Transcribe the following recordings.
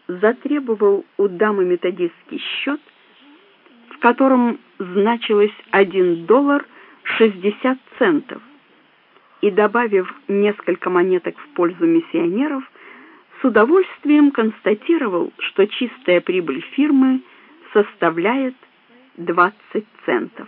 затребовал у дамы методистский счет, в котором значилось $1.60, и, добавив несколько монеток в пользу миссионеров, с удовольствием констатировал, что чистая прибыль фирмы составляет 20 центов.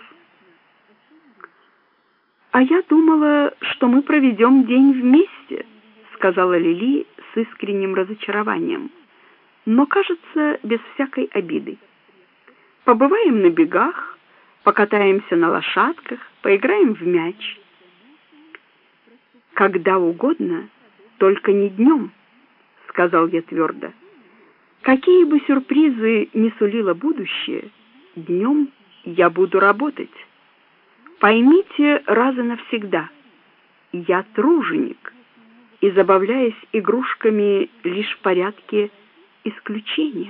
«А я думала, что мы проведем день вместе», — сказала Лили с искренним разочарованием, но, кажется, без всякой обиды. «Побываем на бегах, покатаемся на лошадках, поиграем в мяч». «Когда угодно, только не днем», — сказал я твердо. «Какие бы сюрпризы ни сулило будущее, днем я буду работать. Поймите раз и навсегда, я труженик, и, забавляясь игрушками, лишь в порядке исключения.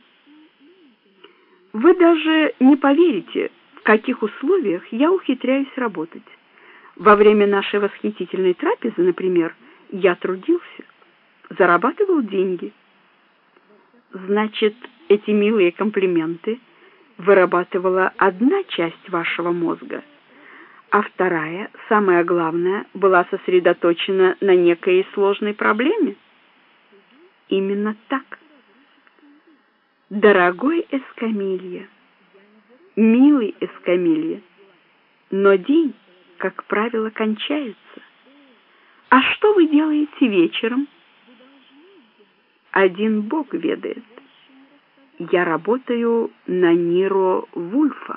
Вы даже не поверите, в каких условиях я ухитряюсь работать. Во время нашей восхитительной трапезы, например, я трудился, зарабатывал деньги». «Значит, эти милые комплименты вырабатывала одна часть вашего мозга, а вторая, самая главная, была сосредоточена на некой сложной проблеме?» «Именно так». «Дорогой Эскамилья, милый Эскамилья, но день, как правило, кончается. А что вы делаете вечером?» «Один Бог ведает. Я работаю на Ниро Вульфа».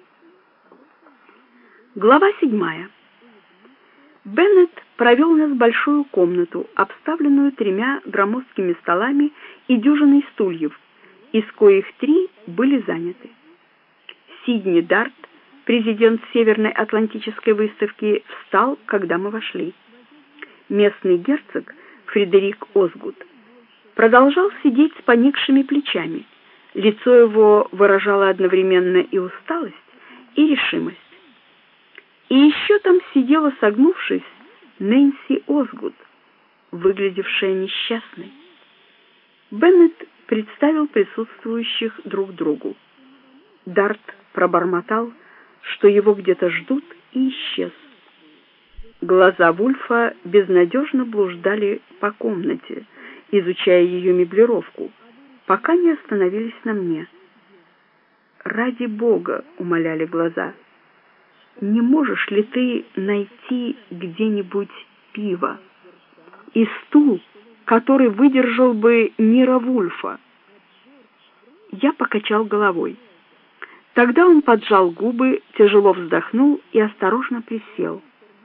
Глава 7. Беннет провел нас в большую комнату, обставленную 3 громоздкими столами и дюжиной стульев, из коих 3 были заняты. Сидни Дарт, президент Северной Атлантической выставки, встал, когда мы вошли. Местный герцог Фредерик Озгуд продолжал сидеть с поникшими плечами. Лицо его выражало одновременно и усталость, и решимость. И еще там сидела, согнувшись, Нэнси Озгуд, выглядевшая несчастной. Беннет представил присутствующих друг другу. Дарт пробормотал, что его где-то ждут, и исчез. Глаза Вульфа безнадежно блуждали по комнате, изучая ее меблировку, пока не остановились на мне. «Ради Бога», — умоляли глаза, — «не можешь ли ты найти где-нибудь пиво и стул, который выдержал бы Ниро Вульфа?» Я покачал головой. Тогда он поджал губы, тяжело вздохнул и осторожно присел.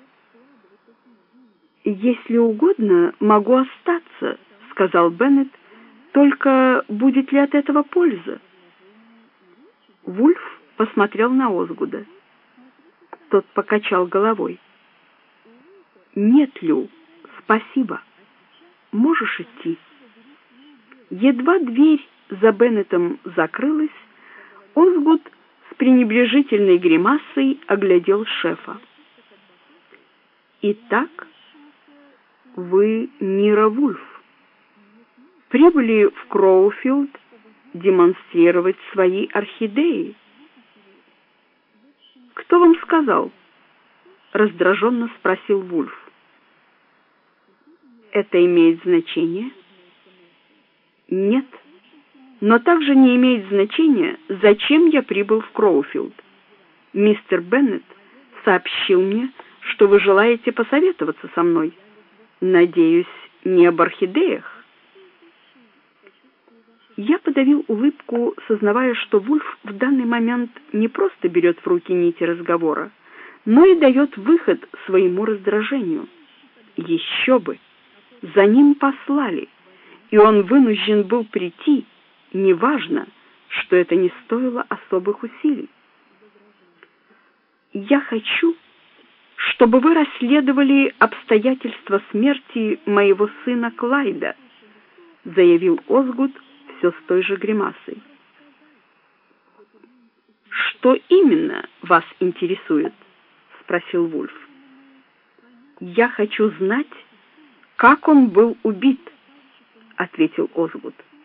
«Если угодно, могу остаться», — сказал Беннет, — «только будет ли от этого польза?» Вульф посмотрел на Озгуда. Тот покачал головой. «Нет, Лю, спасибо. Можешь идти». Едва дверь за Беннетом закрылась, Озгуд с пренебрежительной гримасой оглядел шефа. «Итак, вы Ниро Вульф. Прибыли в Кроуфилд демонстрировать свои орхидеи». «Кто вам сказал?» — раздраженно спросил Вульф. «Это имеет значение?» «Нет, но также не имеет значения, зачем я прибыл в Кроуфилд. Мистер Беннет сообщил мне, что вы желаете посоветоваться со мной. Надеюсь, не об орхидеях?» Я подавил улыбку, сознавая, что Вульф в данный момент не просто берет в руки нити разговора, но и дает выход своему раздражению. Еще бы! За ним послали, и он вынужден был прийти, неважно, что это не стоило особых усилий. «Я хочу, чтобы вы расследовали обстоятельства смерти моего сына Клайда», заявил Озгуд все с той же гримасой. «Что именно вас интересует?» — спросил Вульф. «Я хочу знать, как он был убит», — ответил Озгуд.